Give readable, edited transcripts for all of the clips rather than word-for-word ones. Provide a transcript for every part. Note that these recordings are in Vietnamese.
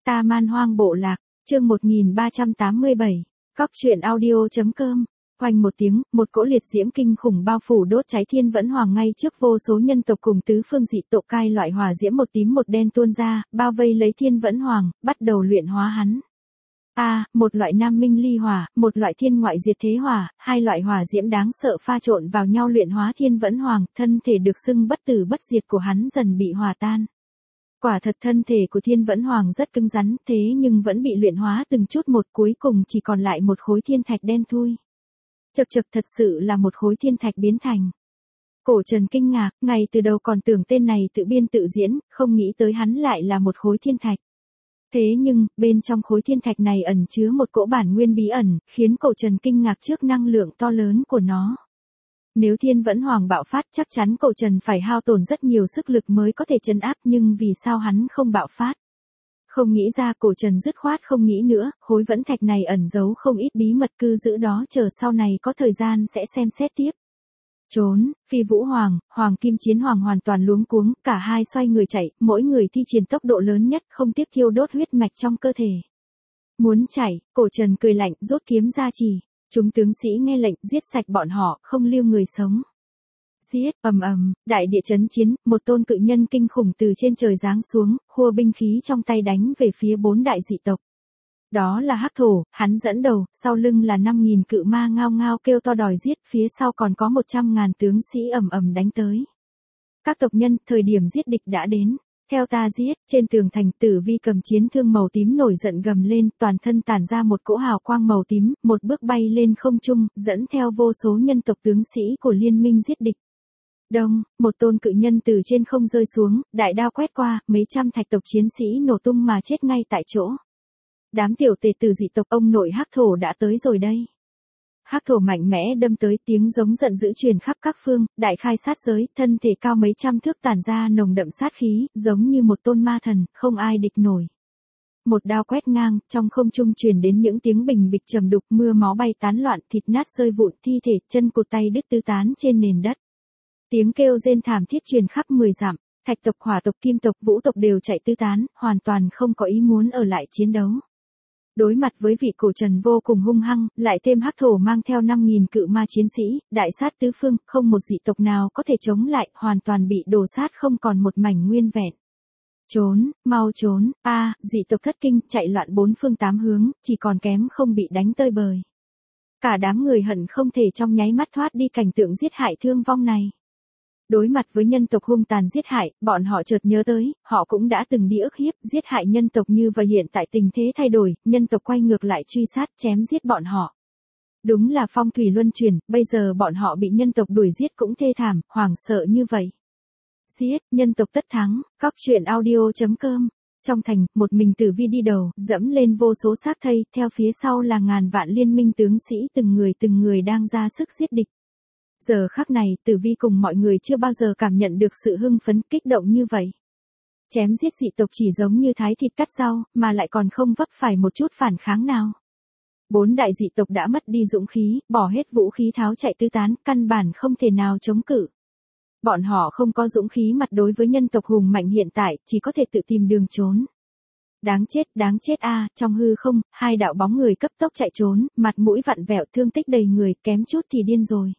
Ta Man Hoang Bộ Lạc, chương 1387, Cóc truyện audio.com. Hoành một tiếng, một cỗ liệt diễm kinh khủng bao phủ đốt cháy Thiên Vẫn Hoàng ngay trước vô số nhân tộc cùng tứ phương dị tộc cai loại hỏa diễm một tím một đen tuôn ra, bao vây lấy Thiên Vẫn Hoàng, bắt đầu luyện hóa hắn. Một loại nam minh ly hỏa, một loại thiên ngoại diệt thế hỏa, hai loại hỏa diễm đáng sợ pha trộn vào nhau luyện hóa Thiên Vẫn Hoàng, thân thể được xưng bất tử bất diệt của hắn dần bị hòa tan. Quả thật thân thể của Thiên Vẫn Hoàng rất cứng rắn, thế nhưng vẫn bị luyện hóa từng chút một, cuối cùng chỉ còn lại một khối thiên thạch đen thui. Chậc chậc, thật sự là một khối thiên thạch biến thành. Cổ Trần kinh ngạc, ngay từ đầu còn tưởng tên này tự biên tự diễn, không nghĩ tới hắn lại là một khối thiên thạch. Thế nhưng, bên trong khối thiên thạch này ẩn chứa một cỗ bản nguyên bí ẩn, khiến Cổ Trần kinh ngạc trước năng lượng to lớn của nó. Nếu Thiên Vẫn Hoàng bạo phát chắc chắn Cổ Trần phải hao tổn rất nhiều sức lực mới có thể trấn áp, nhưng vì sao hắn không bạo phát? Không nghĩ ra, Cổ Trần dứt khoát không nghĩ nữa, khối vẫn thạch này ẩn giấu không ít bí mật, cứ giữ đó chờ sau này có thời gian sẽ xem xét tiếp. Trốn, Phi Vũ Hoàng, Hoàng Kim Chiến Hoàng hoàn toàn luống cuống, cả hai xoay người chạy, mỗi người thi triển tốc độ lớn nhất, không tiếc thiêu đốt huyết mạch trong cơ thể. Muốn chạy, Cổ Trần cười lạnh, rút kiếm ra chỉ. Chúng tướng sĩ nghe lệnh, giết sạch bọn họ, không lưu người sống. Giết, ầm ầm, đại địa chấn chiến, một tôn cự nhân kinh khủng từ trên trời giáng xuống, khua binh khí trong tay đánh về phía bốn đại dị tộc. Đó là Hắc Thổ, hắn dẫn đầu, sau lưng là 5.000 cự ma ngao ngao kêu to đòi giết, phía sau còn có 100.000 tướng sĩ ầm ầm đánh tới. Các tộc nhân, thời điểm giết địch đã đến. Theo ta giết, trên tường thành Tử Vi cầm chiến thương màu tím nổi giận gầm lên, toàn thân tản ra một cỗ hào quang màu tím, một bước bay lên không trung, dẫn theo vô số nhân tộc tướng sĩ của liên minh giết địch. Đông, một tôn cự nhân từ trên không rơi xuống, đại đao quét qua, mấy trăm thạch tộc chiến sĩ nổ tung mà chết ngay tại chỗ. Đám tiểu tề tử dị tộc, ông nội Hắc Thổ đã tới rồi đây. Hắc Thổ mạnh mẽ đâm tới, tiếng giống giận dữ truyền khắp các phương, đại khai sát giới, thân thể cao mấy trăm thước tản ra nồng đậm sát khí, giống như một tôn ma thần, không ai địch nổi. Một đao quét ngang, trong không trung truyền đến những tiếng bình bịch trầm đục, mưa máu bay tán loạn, thịt nát rơi vụn, thi thể, chân cụt tay đứt tứ tán trên nền đất. Tiếng kêu rên thảm thiết truyền khắp 10 dặm, thạch tộc, hỏa tộc, kim tộc, vũ tộc đều chạy tứ tán, hoàn toàn không có ý muốn ở lại chiến đấu. Đối mặt với vị Cổ Trần vô cùng hung hăng, lại thêm Hắc Thổ mang theo 5.000 cự ma chiến sĩ, đại sát tứ phương, không một dị tộc nào có thể chống lại, hoàn toàn bị đổ sát không còn một mảnh nguyên vẹn. Trốn, mau trốn, dị tộc thất kinh, chạy loạn bốn phương tám hướng, chỉ còn kém không bị đánh tơi bời. Cả đám người hận không thể trong nháy mắt thoát đi cảnh tượng giết hại thương vong này. Đối mặt với nhân tộc hung tàn giết hại, bọn họ chợt nhớ tới, họ cũng đã từng đi ức hiếp, giết hại nhân tộc như và hiện tại tình thế thay đổi, nhân tộc quay ngược lại truy sát, chém giết bọn họ. Đúng là phong thủy luân chuyển, bây giờ bọn họ bị nhân tộc đuổi giết cũng thê thảm, hoảng sợ như vậy. Giết, nhân tộc tất thắng, Cóc truyện audio.com. Trong thành, một mình Tử Vi đi đầu, dẫm lên vô số xác thây, theo phía sau là ngàn vạn liên minh tướng sĩ từng người đang ra sức giết địch. Giờ khắc này, Tử Vi cùng mọi người chưa bao giờ cảm nhận được sự hưng phấn, kích động như vậy. Chém giết dị tộc chỉ giống như thái thịt cắt rau, mà lại còn không vấp phải một chút phản kháng nào. Bốn đại dị tộc đã mất đi dũng khí, bỏ hết vũ khí tháo chạy tứ tán, căn bản không thể nào chống cự. Bọn họ không có dũng khí mặt đối với nhân tộc hùng mạnh hiện tại, chỉ có thể tự tìm đường trốn. Đáng chết trong hư không, hai đạo bóng người cấp tốc chạy trốn, mặt mũi vặn vẹo, thương tích đầy người, kém chút thì điên rồi.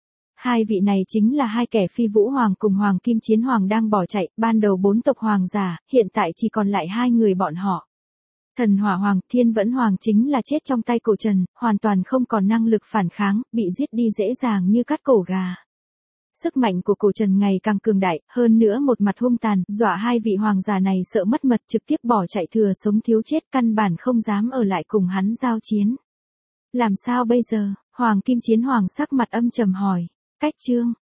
Hai vị này chính là hai kẻ Phi Vũ Hoàng cùng Hoàng Kim Chiến Hoàng đang bỏ chạy, ban đầu 4 tộc hoàng giả, hiện tại chỉ còn lại 2 người bọn họ. Thần Hỏa Hoàng, Thiên Vẫn Hoàng chính là chết trong tay Cổ Trần, hoàn toàn không còn năng lực phản kháng, bị giết đi dễ dàng như cắt cổ gà. Sức mạnh của Cổ Trần ngày càng cường đại, hơn nữa một mặt hung tàn, dọa hai vị hoàng giả này sợ mất mật, trực tiếp bỏ chạy thừa sống thiếu chết, căn bản không dám ở lại cùng hắn giao chiến. Làm sao bây giờ? Hoàng Kim Chiến Hoàng sắc mặt âm trầm hỏi. Cách chương